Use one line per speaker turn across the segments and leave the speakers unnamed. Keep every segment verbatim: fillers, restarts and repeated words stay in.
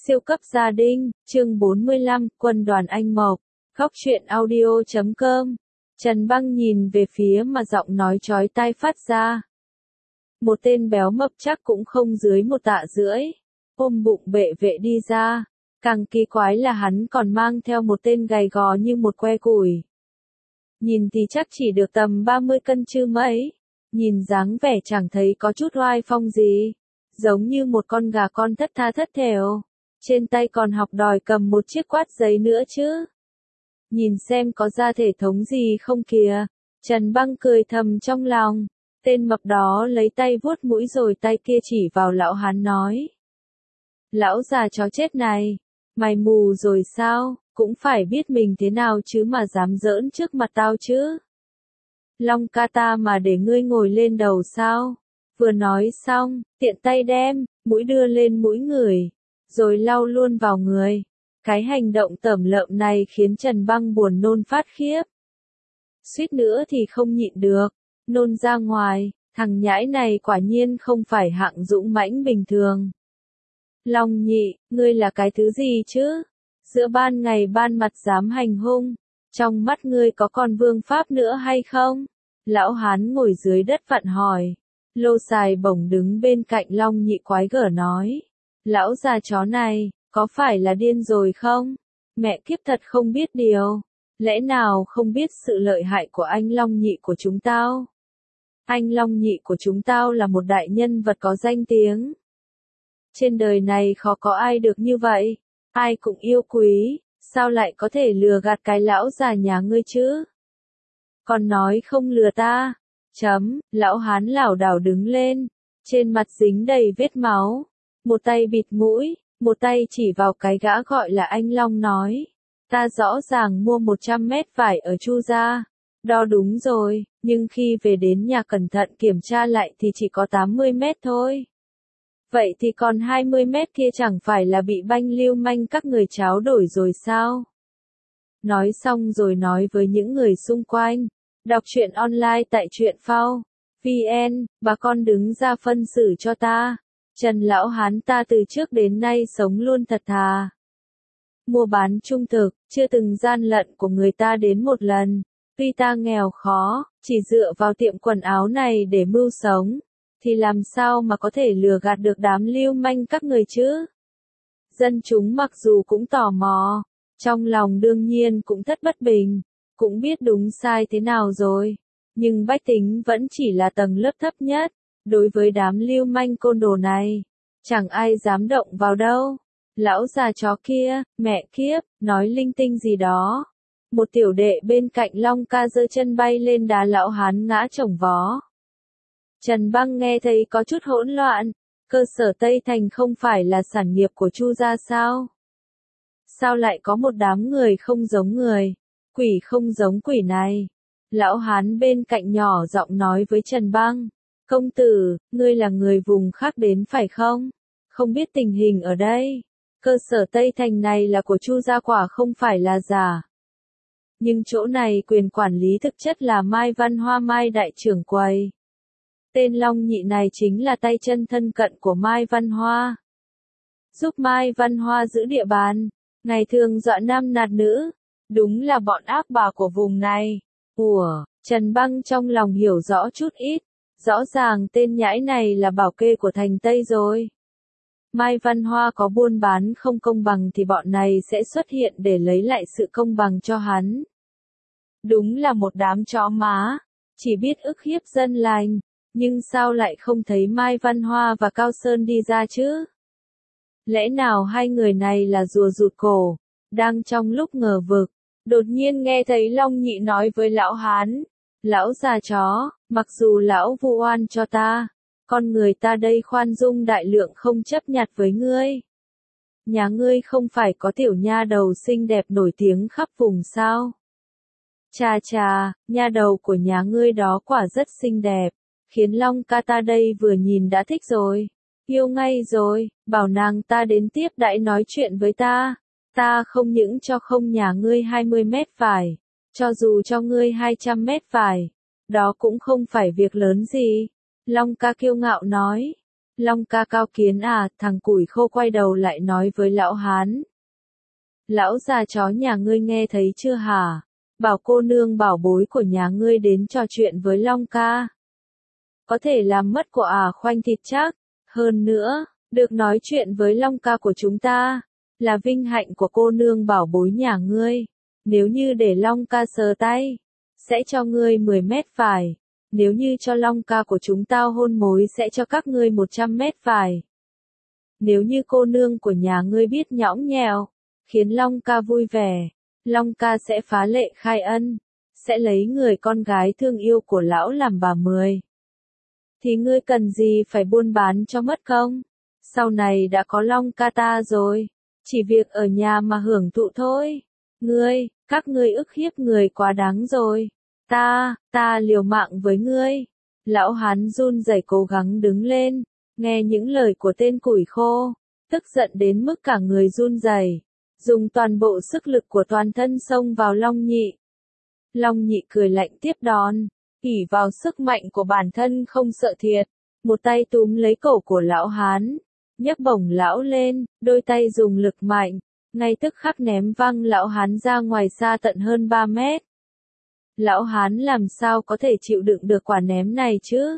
Siêu cấp gia đình, chương bốn mươi lăm, quân đoàn anh Mộc, góc truyện audio chấm com. Trần Băng nhìn về phía mà giọng nói chói tai phát ra. Một tên béo mập chắc cũng không dưới một tạ rưỡi, ôm bụng bệ vệ đi ra. Càng kỳ quái là hắn còn mang theo một tên gầy gò như một que củi. Nhìn thì chắc chỉ được tầm ba mươi cân chứ mấy. Nhìn dáng vẻ chẳng thấy có chút oai phong gì. Giống như một con gà con thất tha thất thểu. Trên tay còn học đòi cầm một chiếc quát giấy nữa chứ. Nhìn xem có ra thể thống gì không kìa. Trần Băng cười thầm trong lòng. Tên mập đó lấy tay vuốt mũi rồi tay kia chỉ vào lão hán nói. Lão già chó chết này. Mày mù rồi sao, cũng phải biết mình thế nào chứ mà dám giỡn trước mặt tao chứ. Long ca ta mà để ngươi ngồi lên đầu sao. Vừa nói xong, tiện tay đem, mũi đưa lên mũi người. Rồi lau luôn vào người. Cái hành động tởm lợm này khiến Trần Băng buồn nôn phát khiếp. Suýt nữa thì không nhịn được. Nôn ra ngoài, thằng nhãi này quả nhiên không phải hạng dũng mãnh bình thường. Long nhị, ngươi là cái thứ gì chứ? Giữa ban ngày ban mặt dám hành hung. Trong mắt ngươi có còn vương pháp nữa hay không? Lão hán ngồi dưới đất vặn hỏi. Lô xài bổng đứng bên cạnh Long nhị quái gở nói. Lão già chó này, có phải là điên rồi không? Mẹ kiếp thật không biết điều. Lẽ nào không biết sự lợi hại của anh Long nhị của chúng tao? Anh Long nhị của chúng tao là một đại nhân vật có danh tiếng. Trên đời này khó có ai được như vậy. Ai cũng yêu quý, sao lại có thể lừa gạt cái lão già nhà ngươi chứ? Còn nói không lừa ta. Chấm, lão hán lảo đảo đứng lên. Trên mặt dính đầy vết máu. Một tay bịt mũi, một tay chỉ vào cái gã gọi là anh Long nói. Ta rõ ràng mua một trăm mét vải ở Chu Gia. Đo đúng rồi, nhưng khi về đến nhà cẩn thận kiểm tra lại thì chỉ có tám mươi mét thôi. Vậy thì còn hai mươi mét kia chẳng phải là bị banh lưu manh các người tráo đổi rồi sao? Nói xong rồi nói với những người xung quanh. Đọc truyện online tại truyện phao. vn, bà con đứng ra phân xử cho ta. Trần lão hán ta từ trước đến nay sống luôn thật thà. Mua bán trung thực, chưa từng gian lận của người ta đến một lần. Tuy ta nghèo khó, chỉ dựa vào tiệm quần áo này để mưu sống. Thì làm sao mà có thể lừa gạt được đám lưu manh các người chứ? Dân chúng mặc dù cũng tò mò, trong lòng đương nhiên cũng thất bất bình, cũng biết đúng sai thế nào rồi. Nhưng bách tính vẫn chỉ là tầng lớp thấp nhất, đối với đám lưu manh côn đồ này, chẳng ai dám động vào đâu. Lão già chó kia, mẹ kiếp, nói linh tinh gì đó. Một tiểu đệ bên cạnh Long ca giơ chân bay lên đá lão hán ngã chồng vó. Trần Băng nghe thấy có chút hỗn loạn, cơ sở Tây Thành không phải là sản nghiệp của Chu gia sao? Sao lại có một đám người không giống người, quỷ không giống quỷ này? Lão hán bên cạnh nhỏ giọng nói với Trần Băng, công tử, ngươi là người vùng khác đến phải không? Không biết tình hình ở đây, cơ sở Tây Thành này là của Chu gia quả không phải là giả. Nhưng chỗ này quyền quản lý thực chất là Mai Văn Hoa Mai đại trưởng quầy. Tên Long nhị này chính là tay chân thân cận của Mai Văn Hoa. Giúp Mai Văn Hoa giữ địa bàn, ngày thường dọa nam nạt nữ, đúng là bọn ác bà của vùng này. Ủa, Trần Băng trong lòng hiểu rõ chút ít, rõ ràng tên nhãi này là bảo kê của thành Tây rồi. Mai Văn Hoa có buôn bán không công bằng thì bọn này sẽ xuất hiện để lấy lại sự công bằng cho hắn. Đúng là một đám chó má, chỉ biết ức hiếp dân lành. Nhưng sao lại không thấy Mai Văn Hoa và Cao Sơn đi ra chứ? Lẽ nào hai người này là rùa rụt cổ? Đang trong lúc ngờ vực, đột nhiên nghe thấy Long nhị nói với lão hán. Lão già chó, mặc dù lão vu oan cho ta, con người ta đây khoan dung đại lượng không chấp nhặt với ngươi. Nhà ngươi không phải có tiểu nha đầu xinh đẹp nổi tiếng khắp vùng sao? Chà chà, nha đầu của nhà ngươi đó quả rất xinh đẹp. Khiến Long ca ta đây vừa nhìn đã thích rồi. Yêu ngay rồi, bảo nàng ta đến tiếp đãi nói chuyện với ta. Ta không những cho không nhà ngươi hai mươi mét vải, cho dù cho ngươi hai trăm mét vải. Đó cũng không phải việc lớn gì. Long ca kiêu ngạo nói. Long ca cao kiến à, thằng củi khô quay đầu lại nói với lão hán. Lão già chó nhà ngươi nghe thấy chưa hả? Bảo cô nương bảo bối của nhà ngươi đến trò chuyện với Long ca. Có thể làm mất của ả khoanh thịt chắc. Hơn nữa, được nói chuyện với Long ca của chúng ta, là vinh hạnh của cô nương bảo bối nhà ngươi. Nếu như để Long ca sờ tay, sẽ cho ngươi mười mét vải. Nếu như cho Long ca của chúng ta hôn mối sẽ cho các ngươi một trăm mét vải. Nếu như cô nương của nhà ngươi biết nhõng nhẽo, khiến Long ca vui vẻ, Long ca sẽ phá lệ khai ân, sẽ lấy người con gái thương yêu của lão làm bà mười. Thì ngươi cần gì phải buôn bán cho mất công? Sau này đã có Long ca ta rồi, chỉ việc ở nhà mà hưởng thụ thôi. Ngươi, các ngươi ức hiếp người quá đáng rồi. Ta, ta liều mạng với ngươi. Lão hán run rẩy cố gắng đứng lên, nghe những lời của tên củi khô, tức giận đến mức cả người run rẩy, dùng toàn bộ sức lực của toàn thân xông vào Long Nhị. Long Nhị cười lạnh tiếp đón, ỷ vào sức mạnh của bản thân không sợ thiệt, một tay túm lấy cổ của lão hán, nhấc bổng lão lên, đôi tay dùng lực mạnh, ngay tức khắc ném văng lão hán ra ngoài xa tận hơn ba mét. Lão hán làm sao có thể chịu đựng được quả ném này chứ?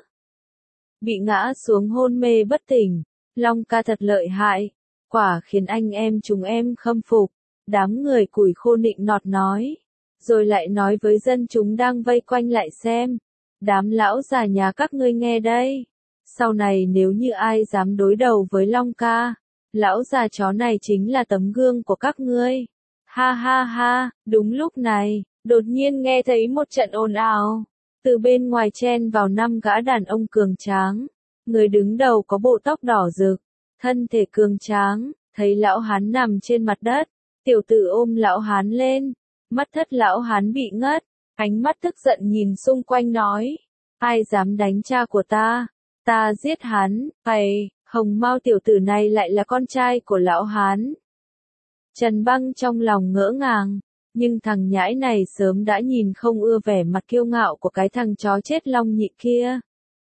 Bị ngã xuống hôn mê bất tỉnh, Long ca thật lợi hại, quả khiến anh em chúng em khâm phục. Đám người củi khô nịnh nọt nói, rồi lại nói với dân chúng đang vây quanh lại xem. Đám lão già nhà các ngươi nghe đây, sau này nếu như ai dám đối đầu với Long ca, lão già chó này chính là tấm gương của các ngươi. Ha ha ha, đúng lúc này, đột nhiên nghe thấy một trận ồn ào, từ bên ngoài chen vào năm gã đàn ông cường tráng. Người đứng đầu có bộ tóc đỏ rực, thân thể cường tráng, thấy lão hán nằm trên mặt đất, tiểu tử ôm lão hán lên, mắt thất lão hán bị ngất, ánh mắt tức giận nhìn xung quanh nói, ai dám đánh cha của ta, ta giết hắn. Hay, hồng mao tiểu tử này lại là con trai của lão hán. Trần Băng trong lòng ngỡ ngàng, nhưng thằng nhãi này sớm đã nhìn không ưa vẻ mặt kiêu ngạo của cái thằng chó chết Long Nhị kia.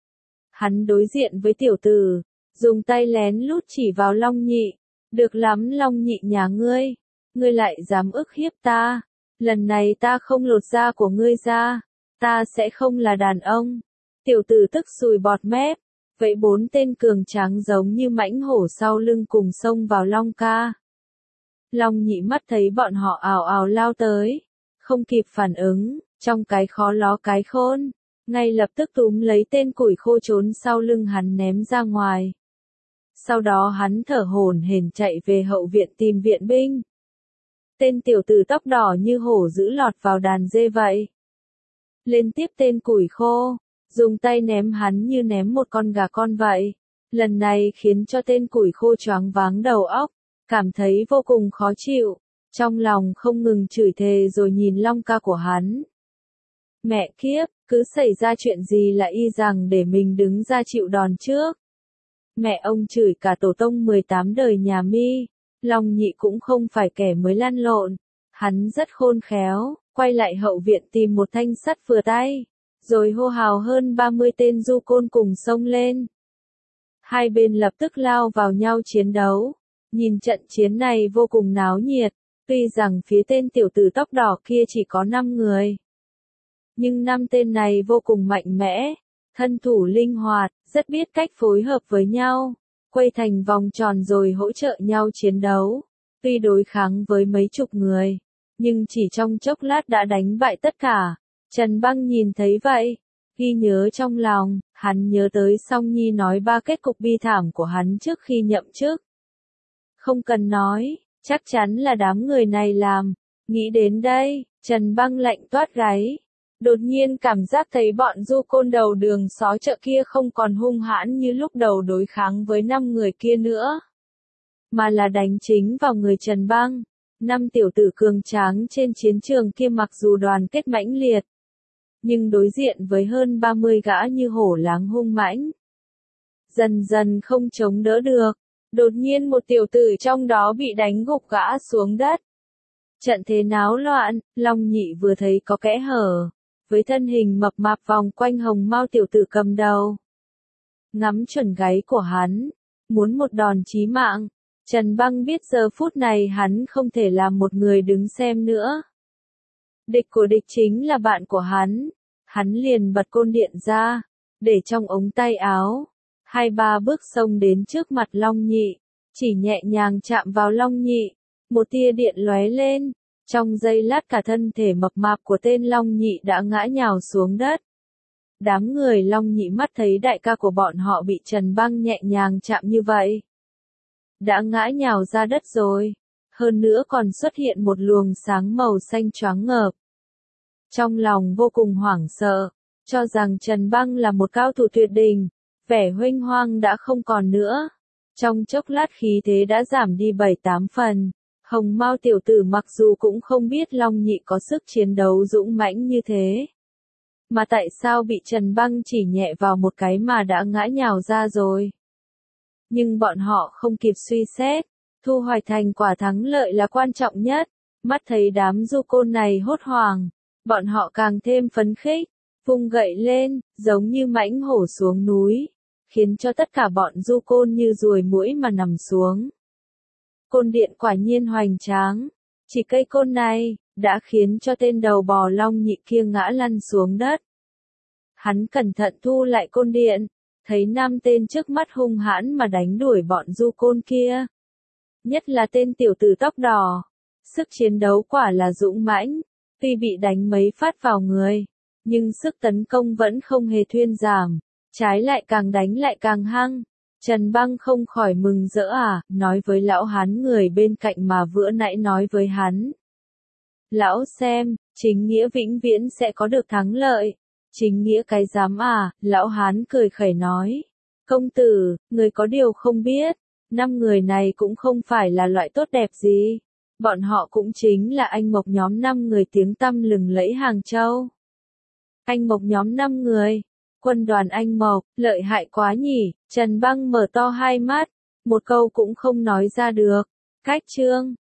Hắn đối diện với tiểu tử, dùng tay lén lút chỉ vào Long Nhị, được lắm Long Nhị nhà ngươi, ngươi lại dám ức hiếp ta, lần này ta không lột da của ngươi ra, ta sẽ không là đàn ông. Tiểu tử tức sùi bọt mép, vậy bốn tên cường tráng giống như mãnh hổ sau lưng cùng xông vào Long ca. Long Nhị mắt thấy bọn họ ào ào lao tới, không kịp phản ứng, trong cái khó ló cái khôn, ngay lập tức túm lấy tên củi khô trốn sau lưng hắn ném ra ngoài. Sau đó hắn thở hổn hển chạy về hậu viện tìm viện binh. Tên tiểu tử tóc đỏ như hổ dữ lọt vào đàn dê vậy. Lên tiếp tên củi khô, dùng tay ném hắn như ném một con gà con vậy. Lần này khiến cho tên củi khô choáng váng đầu óc, cảm thấy vô cùng khó chịu, trong lòng không ngừng chửi thề rồi nhìn Long ca của hắn. Mẹ kiếp, cứ xảy ra chuyện gì là y rằng để mình đứng ra chịu đòn trước. Mẹ ông chửi cả tổ tông mười tám đời nhà Mi, Long Nhị cũng không phải kẻ mới lăn lộn, hắn rất khôn khéo, quay lại hậu viện tìm một thanh sắt vừa tay, rồi hô hào hơn ba mươi tên du côn cùng xông lên. Hai bên lập tức lao vào nhau chiến đấu, nhìn trận chiến này vô cùng náo nhiệt, tuy rằng phía tên tiểu tử tóc đỏ kia chỉ có năm người. Nhưng năm tên này vô cùng mạnh mẽ, thân thủ linh hoạt, rất biết cách phối hợp với nhau, quay thành vòng tròn rồi hỗ trợ nhau chiến đấu. Tuy đối kháng với mấy chục người, nhưng chỉ trong chốc lát đã đánh bại tất cả. Trần Băng nhìn thấy vậy, ghi nhớ trong lòng, hắn nhớ tới Song Nhi nói ba kết cục bi thảm của hắn trước khi nhậm chức. Không cần nói, chắc chắn là đám người này làm. Nghĩ đến đây, Trần Băng lạnh toát gáy. Đột nhiên cảm giác thấy bọn du côn đầu đường xó chợ kia không còn hung hãn như lúc đầu đối kháng với năm người kia nữa, mà là đánh chính vào người Trần Băng. Năm tiểu tử cường tráng trên chiến trường kia mặc dù đoàn kết mãnh liệt, nhưng đối diện với hơn ba mươi gã như hổ láng hung mãnh, dần dần không chống đỡ được. Đột nhiên một tiểu tử trong đó bị đánh gục gã xuống đất. Trận thế náo loạn, Long Nhị vừa thấy có kẽ hở, với thân hình mập mạp vòng quanh hồng mao tiểu tử cầm đầu. ngắm chuẩn gáy của hắn, muốn một đòn chí mạng. Trần Băng biết giờ phút này hắn không thể làm một người đứng xem nữa. Địch của địch chính là bạn của hắn. Hắn liền bật côn điện ra, để trong ống tay áo. Hai ba bước xông đến trước mặt Long Nhị, chỉ nhẹ nhàng chạm vào Long Nhị. Một tia điện lóe lên, trong giây lát cả thân thể mập mạp của tên Long Nhị đã ngã nhào xuống đất. Đám người Long Nhị mắt thấy đại ca của bọn họ bị Trần Băng nhẹ nhàng chạm như vậy. Đã ngã nhào ra đất rồi, hơn nữa còn xuất hiện một luồng sáng màu xanh choáng ngợp. Trong lòng vô cùng hoảng sợ, cho rằng Trần Băng là một cao thủ tuyệt đỉnh, vẻ huênh hoang đã không còn nữa. Trong chốc lát khí thế đã giảm đi bảy tám phần, Hồng Mao tiểu tử mặc dù cũng không biết Long Nhị có sức chiến đấu dũng mãnh như thế. Mà tại sao bị Trần Băng chỉ nhẹ vào một cái mà đã ngã nhào ra rồi? Nhưng bọn họ không kịp suy xét, thu hoạch thành quả thắng lợi là quan trọng nhất. Mắt thấy đám du côn này hốt hoảng, bọn họ càng thêm phấn khích, vung gậy lên, giống như mãnh hổ xuống núi, khiến cho tất cả bọn du côn như ruồi muỗi mà nằm xuống. Côn điện quả nhiên hoành tráng, chỉ cây côn này đã khiến cho tên đầu bò Long Nhị kia ngã lăn xuống đất. Hắn cẩn thận thu lại côn điện, thấy năm tên trước mắt hung hãn mà đánh đuổi bọn du côn kia. Nhất là tên tiểu tử tóc đỏ, sức chiến đấu quả là dũng mãnh, tuy bị đánh mấy phát vào người, nhưng sức tấn công vẫn không hề thuyên giảm, trái lại càng đánh lại càng hăng. Trần Băng không khỏi mừng rỡ à, nói với lão hán người bên cạnh mà vừa nãy nói với hắn. Lão xem, chính nghĩa vĩnh viễn sẽ có được thắng lợi. Chính nghĩa cái dám à, lão hán cười khẩy nói. Công tử, người có điều không biết, năm người này cũng không phải là loại tốt đẹp gì. Bọn họ cũng chính là anh Mộc nhóm năm người tiếng tăm lừng lẫy Hàng Châu. Anh Mộc nhóm năm người, quân đoàn anh Mộc, lợi hại quá nhỉ. Trần Băng mở to hai mắt, một câu cũng không nói ra được. Cách chương